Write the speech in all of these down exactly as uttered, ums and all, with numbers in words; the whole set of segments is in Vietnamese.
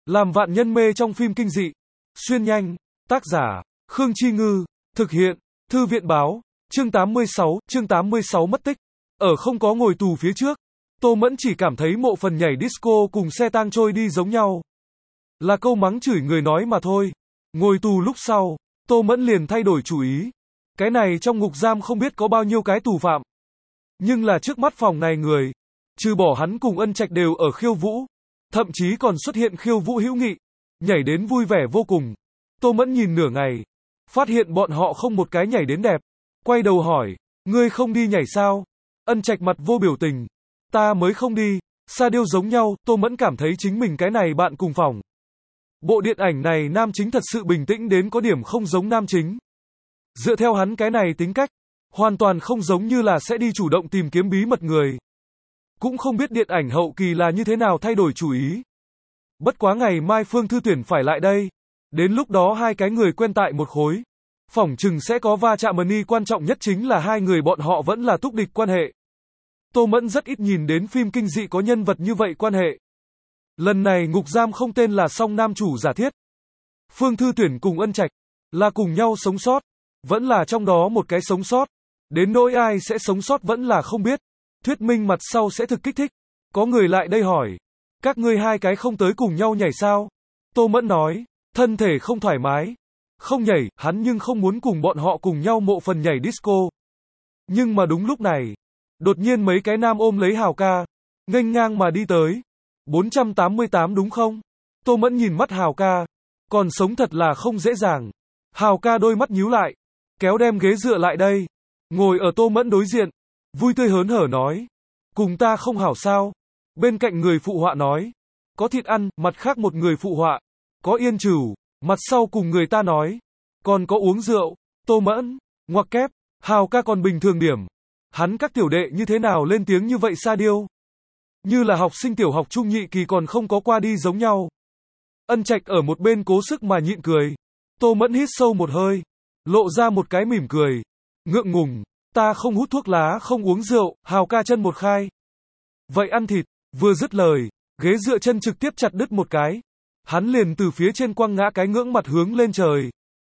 Làm vạn nhân mê trong phim kinh dị. Xuyên nhanh. Tác giả, Khương Chi Ngư. Thực hiện, Thư viện Báo. Chương tám mươi sáu, chương tám mươi sáu mất tích. Ở không có ngồi tù phía trước, Tô Mẫn chỉ cảm thấy mộ phần nhảy disco cùng xe tang trôi đi giống nhau. Là câu mắng chửi người nói mà thôi. Ngồi tù lúc sau, Tô Mẫn liền thay đổi chủ ý. Cái này trong ngục giam không biết có bao nhiêu cái tù phạm. Nhưng là trước mắt phòng này người, trừ bỏ hắn cùng Ân Trạch đều ở khiêu vũ. Thậm chí còn xuất hiện khiêu vũ hữu nghị. Nhảy đến vui vẻ vô cùng. Tô Mẫn nhìn nửa ngày, phát hiện bọn họ không một cái nhảy đến đẹp. Quay đầu hỏi, ngươi không đi nhảy sao? Ân Trạch mặt vô biểu tình. Ta mới không đi. Sa điêu giống nhau. Tô Mẫn cảm thấy chính mình cái này bạn cùng phòng. Bộ điện ảnh này nam chính thật sự bình tĩnh đến có điểm không giống nam chính. Dựa theo hắn cái này tính cách, hoàn toàn không giống như là sẽ đi chủ động tìm kiếm bí mật người. Cũng không biết điện ảnh hậu kỳ là như thế nào thay đổi chủ ý. Bất quá ngày mai Phương Thư Tuyển phải lại đây. Đến lúc đó hai cái người quen tại một khối. Phỏng chừng sẽ có va chạm mani, quan trọng nhất chính là hai người bọn họ vẫn là túc địch quan hệ. Tô Mẫn rất ít nhìn đến phim kinh dị có nhân vật như vậy quan hệ. Lần này ngục giam không tên là song nam chủ giả thiết. Phương Thư Tuyển cùng Ân Trạch là cùng nhau sống sót, vẫn là trong đó một cái sống sót. Đến nỗi ai sẽ sống sót vẫn là không biết. Thuyết minh mặt sau sẽ thực kích thích. Có người lại đây hỏi, các ngươi hai cái không tới cùng nhau nhảy sao? Tô Mẫn nói, thân thể không thoải mái, không nhảy. Hắn nhưng không muốn cùng bọn họ cùng nhau mộ phần nhảy disco. Nhưng mà đúng lúc này, đột nhiên mấy cái nam ôm lấy Hào ca, nghênh ngang mà đi tới. bốn trăm tám mươi tám đúng không? Tô Mẫn nhìn mắt Hào ca, còn sống thật là không dễ dàng. Hào ca đôi mắt nhíu lại, kéo đem ghế dựa lại đây, ngồi ở Tô Mẫn đối diện, vui tươi hớn hở nói, cùng ta không hảo sao? Bên cạnh người phụ họa nói, có thịt ăn. Mặt khác một người phụ họa, có yên trừu. Mặt sau cùng người ta nói, còn có uống rượu. Tô Mẫn, ngoặc kép, Hào ca còn bình thường điểm. Hắn các tiểu đệ như thế nào lên tiếng như vậy sa điêu? Như là học sinh tiểu học trung nhị kỳ còn không có qua đi giống nhau. Ân Trạch ở một bên cố sức mà nhịn cười. Tô Mẫn hít sâu một hơi, lộ ra một cái mỉm cười. Ngượng ngùng, ta không hút thuốc lá, không uống rượu. Hào ca chân một khai. Vậy ăn thịt. Vừa dứt lời, ghế dựa chân trực tiếp chặt đứt một cái. Hắn liền từ phía trên quăng ngã cái ngưỡng mặt hướng lên trời.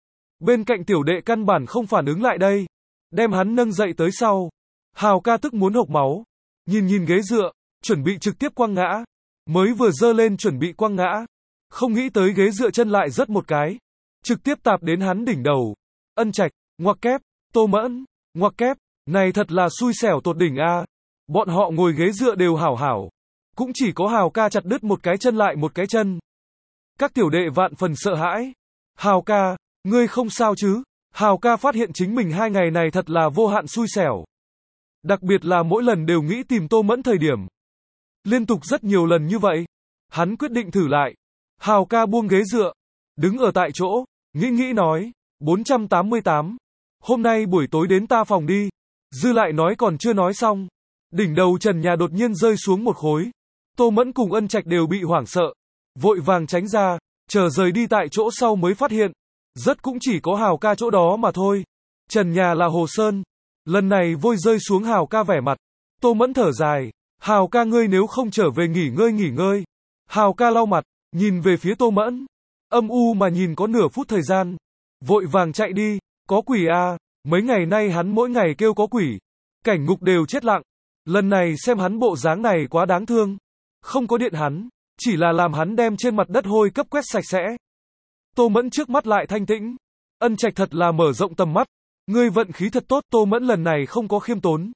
Bên cạnh tiểu đệ căn bản không phản ứng lại đây. Đem hắn nâng dậy tới sau. Hào ca tức muốn hộc máu. Nhìn nhìn ghế dựa, chuẩn bị trực tiếp quăng ngã. Mới vừa dơ lên chuẩn bị quăng ngã. Không nghĩ tới ghế dựa chân lại rớt một cái. Trực tiếp tạp đến hắn đỉnh đầu. Ân Trạch, ngoặc kép, Tô Mẫn, ngoặc kép. Này thật là xui xẻo tột đỉnh a. Bọn họ ngồi ghế dựa đều hảo hảo. Cũng chỉ có Hào ca chặt đứt một cái chân lại một cái chân. Các tiểu đệ vạn phần sợ hãi. Hào ca, ngươi không sao chứ? Hào ca phát hiện chính mình hai ngày này thật là vô hạn xui xẻo. Đặc biệt là mỗi lần đều nghĩ tìm Tô Mẫn thời điểm. Liên tục rất nhiều lần như vậy. Hắn quyết định thử lại. Hào ca buông ghế dựa, đứng ở tại chỗ, nghĩ nghĩ nói, bốn trăm tám mươi tám. Hôm nay buổi tối đến ta phòng đi. Dư lại nói còn chưa nói xong. Đỉnh đầu trần nhà đột nhiên rơi xuống một khối. Tô Mẫn cùng Ân Trạch đều bị hoảng sợ. Vội vàng tránh ra, chờ rời đi tại chỗ sau mới phát hiện. Rất cũng chỉ có Hào ca chỗ đó mà thôi. Trần nhà là hồ sơn. Lần này vôi rơi xuống Hào ca vẻ mặt. Tô Mẫn thở dài. Hào ca ngươi nếu không trở về nghỉ ngơi nghỉ ngơi. Hào ca lau mặt, nhìn về phía Tô Mẫn. Âm u mà nhìn có nửa phút thời gian. Vội vàng chạy đi. Có quỷ à. Mấy ngày nay hắn mỗi ngày kêu có quỷ. Cảnh ngục đều chết lặng. Lần này xem hắn bộ dáng này quá đáng thương. Không có điện hắn, chỉ là làm hắn đem trên mặt đất hôi cấp quét sạch sẽ. Tô Mẫn trước mắt lại thanh tĩnh. Ân Trạch thật là mở rộng tầm mắt. Ngươi vận khí thật tốt. Tô Mẫn lần này không có khiêm tốn,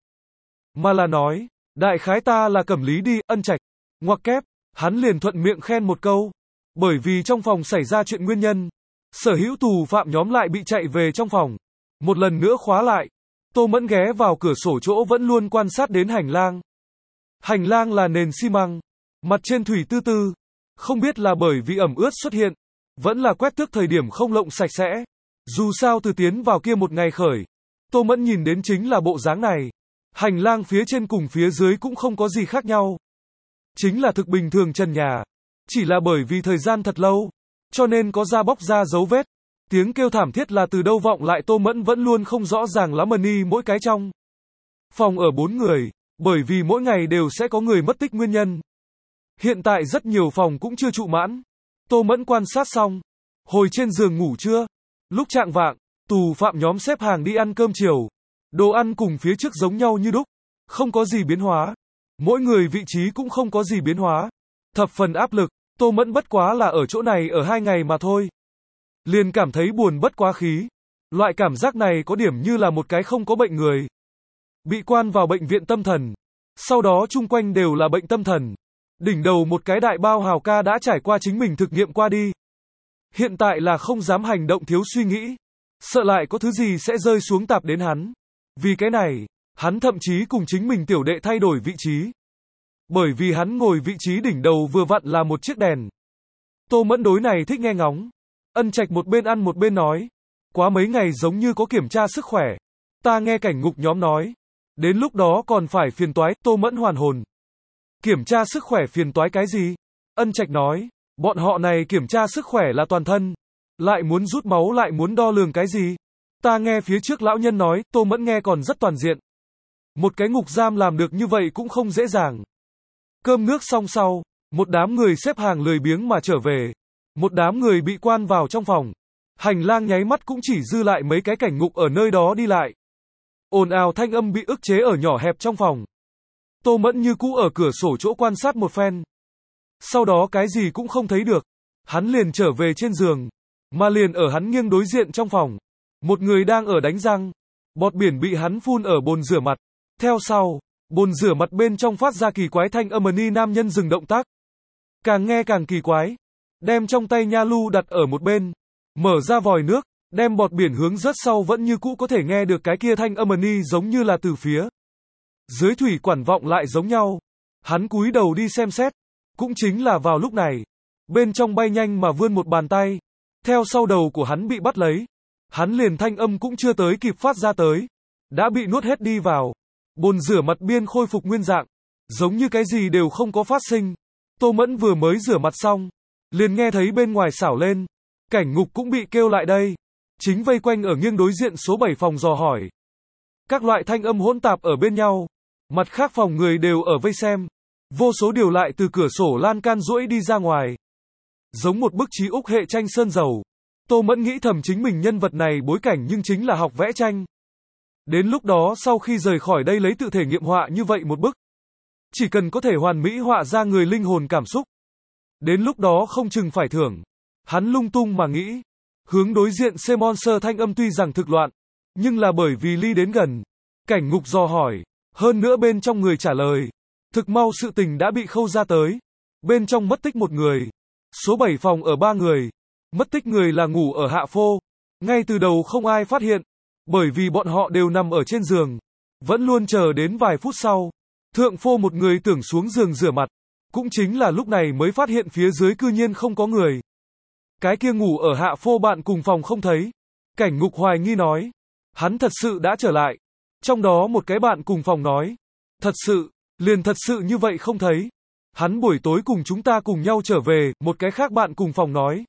mà là nói, đại khái ta là Cẩm Lý đi. Ân Trạch, ngoặc kép, hắn liền thuận miệng khen một câu. Bởi vì trong phòng xảy ra chuyện nguyên nhân, sở hữu tù phạm nhóm lại bị chạy về trong phòng. Một lần nữa khóa lại. Tô Mẫn ghé vào cửa sổ chỗ vẫn luôn quan sát đến hành lang. Hành lang là nền xi măng, mặt trên thủy tư tư. Không biết là bởi vì ẩm ướt xuất hiện, vẫn là quét tước thời điểm không lộng sạch sẽ. Dù sao từ tiến vào kia một ngày khởi, Tô Mẫn nhìn đến chính là bộ dáng này. Hành lang phía trên cùng phía dưới cũng không có gì khác nhau. Chính là thực bình thường trần nhà. Chỉ là bởi vì thời gian thật lâu, cho nên có da bóc ra dấu vết. Tiếng kêu thảm thiết là từ đâu vọng lại Tô Mẫn vẫn luôn không rõ ràng lắm mani mỗi cái trong phòng ở bốn người, bởi vì mỗi ngày đều sẽ có người mất tích nguyên nhân. Hiện tại rất nhiều phòng cũng chưa trụ mãn. Tô Mẫn quan sát xong. Hồi trên giường ngủ trưa. Lúc chạng vạng, tù phạm nhóm xếp hàng đi ăn cơm chiều. Đồ ăn cùng phía trước giống nhau như đúc. Không có gì biến hóa. Mỗi người vị trí cũng không có gì biến hóa. Thập phần áp lực, Tô Mẫn bất quá là ở chỗ này ở hai ngày mà thôi. Liền cảm thấy buồn bất quá khí. Loại cảm giác này có điểm như là một cái không có bệnh người. Bị quan vào bệnh viện tâm thần. Sau đó chung quanh đều là bệnh tâm thần. Đỉnh đầu một cái đại bao hào ca đã trải qua chính mình thực nghiệm qua đi. Hiện tại là không dám hành động thiếu suy nghĩ. Sợ lại có thứ gì sẽ rơi xuống tạp đến hắn. Vì cái này, hắn thậm chí cùng chính mình tiểu đệ thay đổi vị trí. Bởi vì hắn ngồi vị trí đỉnh đầu vừa vặn là một chiếc đèn. Tô Mẫn đối này thích nghe ngóng. Ân Trạch một bên ăn một bên nói. Quá mấy ngày giống như có kiểm tra sức khỏe. Ta nghe cảnh ngục nhóm nói. Đến lúc đó còn phải phiền toái, Tô Mẫn hoàn hồn. Kiểm tra sức khỏe phiền toái cái gì? Ân Trạch nói. Bọn họ này kiểm tra sức khỏe là toàn thân. Lại muốn rút máu lại muốn đo lường cái gì? Ta nghe phía trước lão nhân nói, Tô Mẫn nghe còn rất toàn diện. Một cái ngục giam làm được như vậy cũng không dễ dàng. Cơm nước xong sau, một đám người xếp hàng lười biếng mà trở về. Một đám người bị quan vào trong phòng. Hành lang nháy mắt cũng chỉ dư lại mấy cái cảnh ngục ở nơi đó đi lại. Ồn ào thanh âm bị ức chế ở nhỏ hẹp trong phòng. Tô Mẫn như cũ ở cửa sổ chỗ quan sát một phen. Sau đó cái gì cũng không thấy được. Hắn liền trở về trên giường. Mà liền ở hắn nghiêng đối diện trong phòng. Một người đang ở đánh răng. Bọt biển bị hắn phun ở bồn rửa mặt. Theo sau, bồn rửa mặt bên trong phát ra kỳ quái thanh âm ni nam nhân dừng động tác. Càng nghe càng kỳ quái. Đem trong tay nha lu đặt ở một bên. Mở ra vòi nước. Đem bọt biển hướng rớt sau vẫn như cũ có thể nghe được cái kia thanh âm ni giống như là từ phía dưới thủy quản vọng lại giống nhau. Hắn cúi đầu đi xem xét. Cũng chính là vào lúc này. Bên trong bay nhanh mà vươn một bàn tay. Theo sau đầu của hắn bị bắt lấy. Hắn liền thanh âm cũng chưa tới kịp phát ra tới. Đã bị nuốt hết đi vào. Bồn rửa mặt biên khôi phục nguyên dạng. Giống như cái gì đều không có phát sinh. Tô Mẫn vừa mới rửa mặt xong. Liền nghe thấy bên ngoài xảo lên. Cảnh ngục cũng bị kêu lại đây. Chính vây quanh ở nghiêng đối diện số bảy phòng dò hỏi. Các loại thanh âm hỗn tạp ở bên nhau. Mặt khác phòng người đều ở vây xem. Vô số điều lại từ cửa sổ lan can duỗi đi ra ngoài. Giống một bức trí Úc hệ tranh sơn dầu. Tô Mẫn nghĩ thầm chính mình nhân vật này bối cảnh nhưng chính là học vẽ tranh. Đến lúc đó sau khi rời khỏi đây lấy tự thể nghiệm họa như vậy một bức. Chỉ cần có thể hoàn mỹ họa ra người linh hồn cảm xúc. Đến lúc đó không chừng phải thưởng. Hắn lung tung mà nghĩ. Hướng đối diện C-Monster thanh âm tuy rằng thực loạn. Nhưng là bởi vì ly đến gần. Cảnh ngục dò hỏi. Hơn nữa bên trong người trả lời. Thực mau sự tình đã bị khâu ra tới. Bên trong mất tích một người. Số bảy phòng ở ba người. Mất tích người là ngủ ở hạ phô. Ngay từ đầu không ai phát hiện. Bởi vì bọn họ đều nằm ở trên giường. Vẫn luôn chờ đến vài phút sau. Thượng phô một người tưởng xuống giường rửa mặt. Cũng chính là lúc này mới phát hiện phía dưới cư nhiên không có người. Cái kia ngủ ở hạ phô bạn cùng phòng không thấy. Cảnh ngục hoài nghi nói. Hắn thật sự đã trở lại. Trong đó một cái bạn cùng phòng nói. Thật sự, liền thật sự như vậy không thấy. Hắn buổi tối cùng chúng ta cùng nhau trở về, một cái khác bạn cùng phòng nói.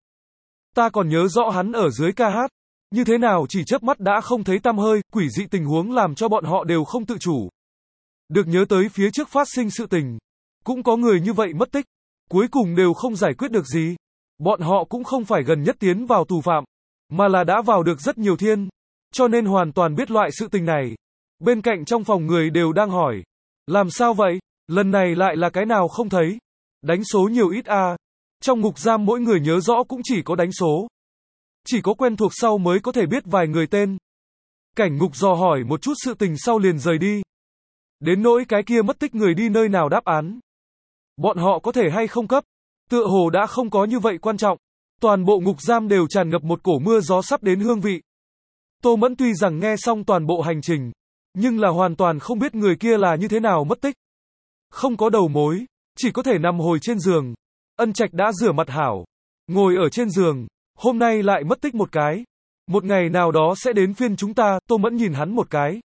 Ta còn nhớ rõ hắn ở dưới ca hát. Như thế nào chỉ chớp mắt đã không thấy tăm hơi, quỷ dị tình huống làm cho bọn họ đều không tự chủ. Được nhớ tới phía trước phát sinh sự tình. Cũng có người như vậy mất tích. Cuối cùng đều không giải quyết được gì. Bọn họ cũng không phải gần nhất tiến vào tù phạm. Mà là đã vào được rất nhiều thiên. Cho nên hoàn toàn biết loại sự tình này. Bên cạnh trong phòng người đều đang hỏi. Làm sao vậy? Lần này lại là cái nào không thấy? Đánh số nhiều ít a. Trong ngục giam mỗi người nhớ rõ cũng chỉ có đánh số. Chỉ có quen thuộc sau mới có thể biết vài người tên. Cảnh ngục dò hỏi một chút sự tình sau liền rời đi. Đến nỗi cái kia mất tích người đi nơi nào đáp án. Bọn họ có thể hay không cấp. Tựa hồ đã không có như vậy quan trọng. Toàn bộ ngục giam đều tràn ngập một cổ mưa gió sắp đến hương vị. Tô Mẫn tuy rằng nghe xong toàn bộ hành trình. Nhưng là hoàn toàn không biết người kia là như thế nào mất tích. Không có đầu mối. Chỉ có thể nằm hồi trên giường. Ân Trạch đã rửa mặt hảo. Ngồi ở trên giường. Hôm nay lại mất tích một cái. Một ngày nào đó sẽ đến phiên chúng ta. Tô Mẫn nhìn hắn một cái.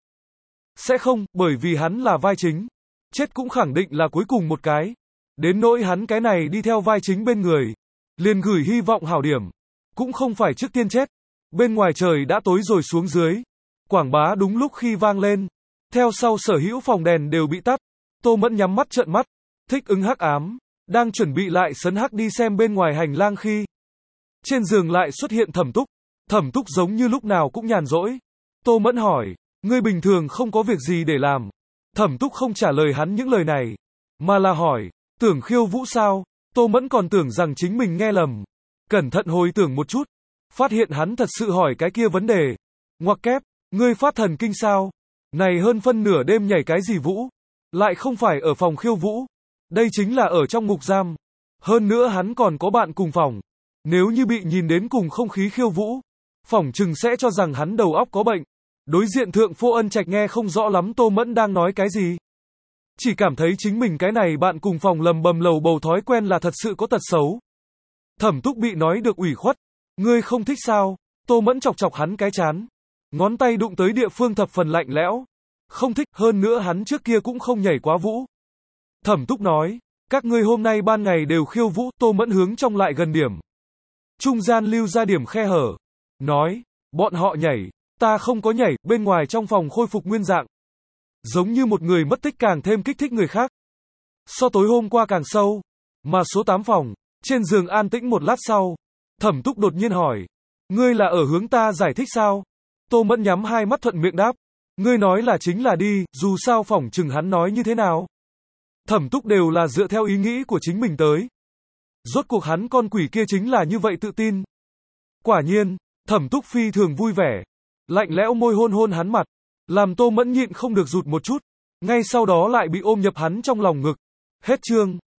Sẽ không, bởi vì hắn là vai chính. Chết cũng khẳng định là cuối cùng một cái. Đến nỗi hắn cái này đi theo vai chính bên người. Liền gửi hy vọng hảo điểm. Cũng không phải trước tiên chết. Bên ngoài trời đã tối rồi xuống dưới. Quảng bá đúng lúc khi vang lên. Theo sau sở hữu phòng đèn đều bị tắt. Tô Mẫn nhắm mắt trợn mắt. Thích ứng hắc ám. đang chuẩn bị lại sấn hắc đi xem bên ngoài hành lang khi trên giường lại xuất hiện Thẩm Túc. Thẩm Túc giống như lúc nào cũng nhàn rỗi. Tô Mẫn hỏi, ngươi bình thường không có việc gì để làm. Thẩm Túc không trả lời hắn những lời này, mà là hỏi, tưởng khiêu vũ sao? Tô Mẫn còn tưởng rằng chính mình nghe lầm. Cẩn thận hồi tưởng một chút, phát hiện hắn thật sự hỏi cái kia vấn đề. Ngoặc kép, ngươi phát thần kinh sao? Này hơn phân nửa đêm nhảy cái gì vũ? Lại không phải ở phòng khiêu vũ. Đây chính là ở trong ngục giam. Hơn nữa hắn còn có bạn cùng phòng. Nếu như bị nhìn đến cùng không khí khiêu vũ, phỏng chừng sẽ cho rằng hắn đầu óc có bệnh. Đối diện Thượng Phô Ân Trạch nghe không rõ lắm Tô Mẫn đang nói cái gì. Chỉ cảm thấy chính mình cái này bạn cùng phòng lầm bầm lầu bầu thói quen là thật sự có tật xấu. Thẩm Túc bị nói được ủy khuất. Ngươi không thích sao? Tô Mẫn chọc chọc hắn cái chán. Ngón tay đụng tới địa phương thập phần lạnh lẽo. Không thích, hơn nữa hắn trước kia cũng không nhảy quá vũ. Thẩm Túc nói, các ngươi hôm nay ban ngày đều khiêu vũ. Tô Mẫn hướng trong lại gần điểm. Trung gian lưu ra điểm khe hở. Nói, bọn họ nhảy, ta không có nhảy, bên ngoài trong phòng khôi phục nguyên dạng. Giống như một người mất tích càng thêm kích thích người khác. So tối hôm qua càng sâu. Mà số tám phòng, trên giường an tĩnh một lát sau. Thẩm Túc đột nhiên hỏi, ngươi là ở hướng ta giải thích sao? Tô Mẫn nhắm hai mắt thuận miệng đáp, ngươi nói là chính là đi, dù sao phỏng chừng hắn nói như thế nào. Thẩm Túc đều là dựa theo ý nghĩ của chính mình tới. Rốt cuộc hắn con quỷ kia chính là như vậy tự tin. Quả nhiên, Thẩm Túc phi thường vui vẻ. Lạnh lẽo môi hôn hôn hắn mặt. Làm Tô Mẫn nhịn không được rụt một chút. Ngay sau đó lại bị ôm nhập hắn trong lòng ngực. Hết chương.